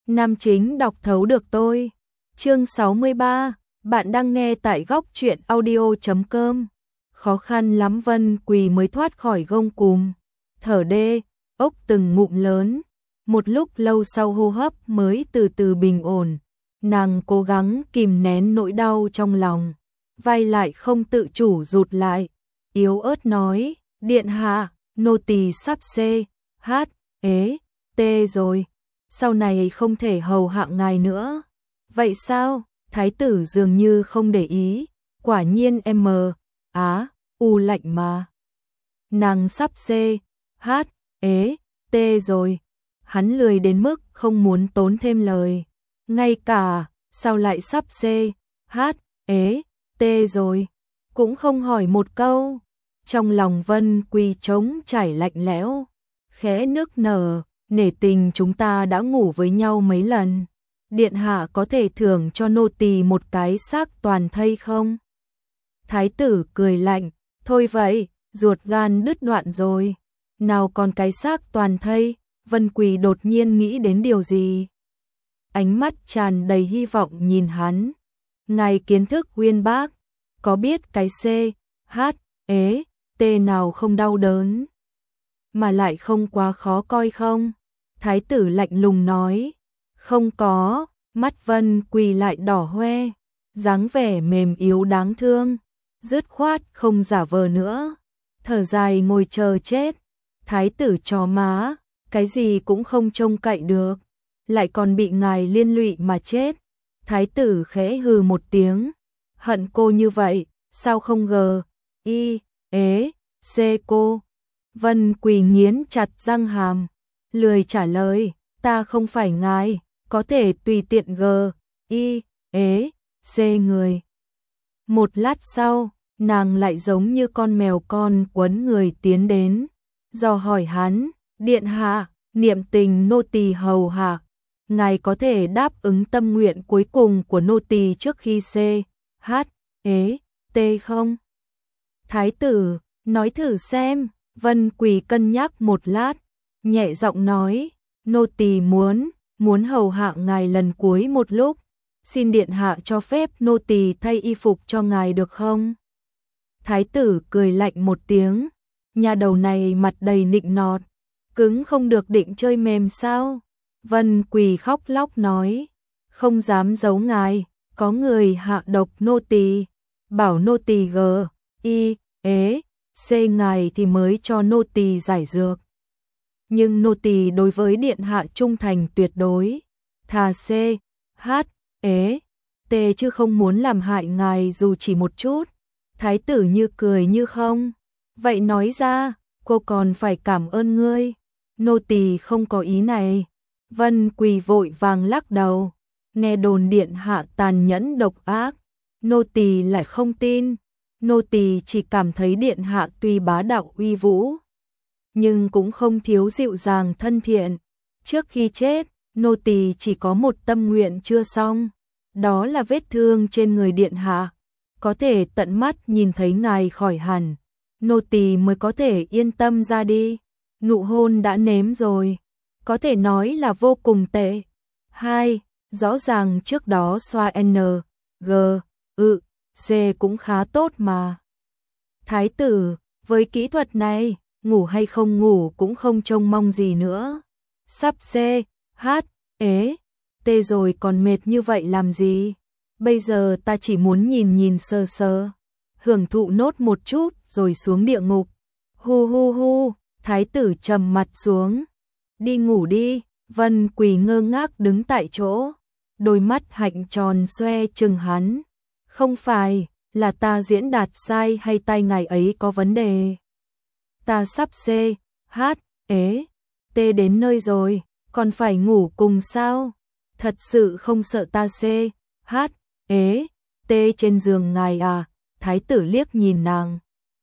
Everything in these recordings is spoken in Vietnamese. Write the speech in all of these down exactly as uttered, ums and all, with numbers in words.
Nam chính đọc thấu được tôi. Chương sáu mươi ba, bạn đang nghe tại góc truyện audio chấm com. Khó khăn lắm Vân Quỳ mới thoát khỏi gông cùm. Thở đê, ốc từng ngụm lớn. Một lúc lâu sau hô hấp mới từ từ bình ổn. Nàng cố gắng kìm nén nỗi đau trong lòng. Vai lại không tự chủ rụt lại. Yếu ớt nói, điện hạ, nô tỳ sắp xê, hát, ế, tê rồi. Sau này không thể hầu hạ ngài nữa. Vậy sao? Thái tử dường như không để ý. Quả nhiên em mờ, á, u lạnh mà. Nàng sắp xê, hát, ế, tê rồi. Hắn lười đến mức không muốn tốn thêm lời. Ngay cả, sao lại sắp xê, hát, ế, tê rồi. Cũng không hỏi một câu. Trong lòng Vân Quỳ trống trải lạnh lẽo. Khẽ nước nở, nể tình chúng ta đã ngủ với nhau mấy lần. Điện hạ có thể thưởng cho nô tỳ một cái xác toàn thây không? Thái tử cười lạnh, thôi vậy, ruột gan đứt đoạn rồi. Nào còn cái xác toàn thây, Vân Quỳ đột nhiên nghĩ đến điều gì. Ánh mắt tràn đầy hy vọng nhìn hắn. Ngài kiến thức uyên bác, có biết cái C, H, ế, T nào không đau đớn, mà lại không quá khó coi không? Thái tử lạnh lùng nói, không có, mắt Vân Quỳ lại đỏ hoe, dáng vẻ mềm yếu đáng thương, dứt khoát không giả vờ nữa, thở dài ngồi chờ chết. Thái tử chó má, cái gì cũng không trông cậy được, lại còn bị ngài liên lụy mà chết. Thái tử khẽ hừ một tiếng, hận cô như vậy, sao không gờ, y, ế, xê cô. Vân Quỳ nghiến chặt răng hàm, lười trả lời, ta không phải ngài, có thể tùy tiện gờ, y, ế, xê người. Một lát sau, nàng lại giống như con mèo con quấn người tiến đến, dò hỏi hắn, điện hạ, niệm tình nô tỳ hầu hạ, ngài có thể đáp ứng tâm nguyện cuối cùng của nô tỳ trước khi C, H, ế, T không? Thái tử, nói thử xem. Vân Quỳ cân nhắc một lát, nhẹ giọng nói, nô tỳ muốn, muốn hầu hạ ngài lần cuối một lúc, xin điện hạ cho phép nô tỳ thay y phục cho ngài được không? Thái tử cười lạnh một tiếng, nhà đầu này mặt đầy nịnh nọt, cứng không được định chơi mềm sao? Vân Quỳ khóc lóc nói, không dám giấu ngài, có người hạ độc nô tỳ, bảo nô tỳ gờ, y, ế, xê ngài thì mới cho nô tỳ giải dược. Nhưng nô tỳ đối với điện hạ trung thành tuyệt đối, thà C, H, ế, T chứ không muốn làm hại ngài dù chỉ một chút. Thái tử như cười như không, vậy nói ra, cô còn phải cảm ơn ngươi, nô tỳ không có ý này. Vân Quỳ vội vàng lắc đầu, nghe đồn điện hạ tàn nhẫn độc ác, nô tỳ lại không tin. Nô tỳ chỉ cảm thấy điện hạ tuy bá đạo uy vũ, nhưng cũng không thiếu dịu dàng thân thiện. Trước khi chết, nô tỳ chỉ có một tâm nguyện chưa xong, đó là vết thương trên người điện hạ, có thể tận mắt nhìn thấy ngài khỏi hẳn, nô tỳ mới có thể yên tâm ra đi. Nụ hôn đã nếm rồi, có thể nói là vô cùng tệ. Hai, rõ ràng trước đó xoa N, G, ự, C cũng khá tốt mà. Thái tử, với kỹ thuật này, ngủ hay không ngủ cũng không trông mong gì nữa. Sắp C, H, ế, T rồi còn mệt như vậy làm gì? Bây giờ ta chỉ muốn nhìn nhìn sơ sơ, hưởng thụ nốt một chút rồi xuống địa ngục. Hu hu hu, thái tử trầm mặt xuống. Đi ngủ đi. Vân Quỳ ngơ ngác đứng tại chỗ, đôi mắt hạnh tròn xoe chừng hắn. Không phải, là ta diễn đạt sai hay tai ngài ấy có vấn đề? Ta sắp C, H, ế, T đến nơi rồi, còn phải ngủ cùng sao? Thật sự không sợ ta C, H, ế, T trên giường ngài à? Thái tử liếc nhìn nàng,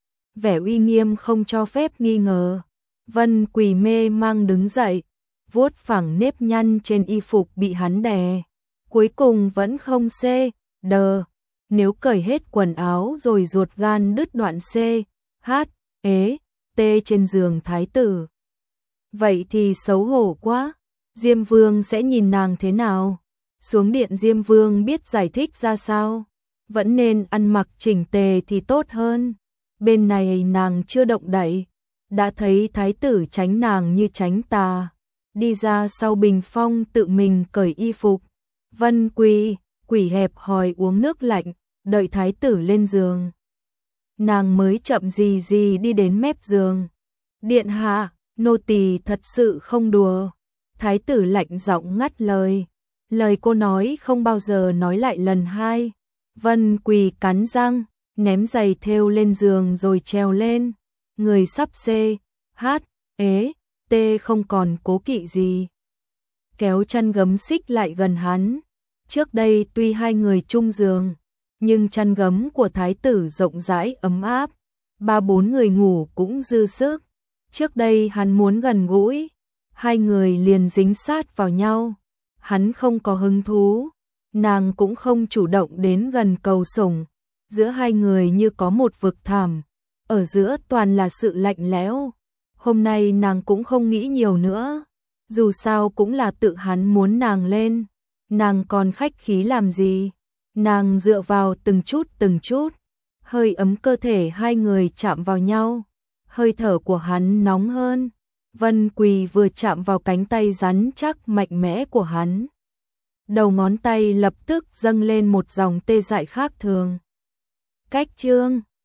vẻ uy nghiêm không cho phép nghi ngờ. Vân Quỳ mê mang đứng dậy, vuốt phẳng nếp nhăn trên y phục bị hắn đè. Cuối cùng vẫn không C, đờ. Nếu cởi hết quần áo rồi ruột gan đứt đoạn C, H, ế, T trên giường thái tử, vậy thì xấu hổ quá. Diêm Vương sẽ nhìn nàng thế nào? Xuống điện Diêm Vương biết giải thích ra sao? Vẫn nên ăn mặc chỉnh tề thì tốt hơn. Bên này nàng chưa động đậy, đã thấy thái tử tránh nàng như tránh tà. Đi ra sau bình phong tự mình cởi y phục. Vân Quỳ, quỷ hẹp hòi uống nước lạnh, đợi thái tử lên giường. Nàng mới chậm gì gì đi đến mép giường. Điện hạ, nô tỳ thật sự không đùa. Thái tử lạnh giọng ngắt lời. Lời cô nói không bao giờ nói lại lần hai. Vân Quỳ cắn răng, ném giày thêu lên giường rồi trèo lên. Người sắp xê, hát, ế, tê không còn cố kỵ gì. Kéo chăn gấm xích lại gần hắn. Trước đây tuy hai người chung giường, nhưng chăn gấm của thái tử rộng rãi ấm áp. Ba bốn người ngủ cũng dư sức. Trước đây hắn muốn gần gũi, hai người liền dính sát vào nhau. Hắn không có hứng thú, nàng cũng không chủ động đến gần cầu sủng. Giữa hai người như có một vực thẳm, ở giữa toàn là sự lạnh lẽo. Hôm nay nàng cũng không nghĩ nhiều nữa, dù sao cũng là tự hắn muốn nàng lên, nàng còn khách khí làm gì. Nàng dựa vào từng chút từng chút, hơi ấm cơ thể hai người chạm vào nhau, hơi thở của hắn nóng hơn. Vân Quỳ vừa chạm vào cánh tay rắn chắc mạnh mẽ của hắn, đầu ngón tay lập tức dâng lên một dòng tê dại khác thường. Cách chương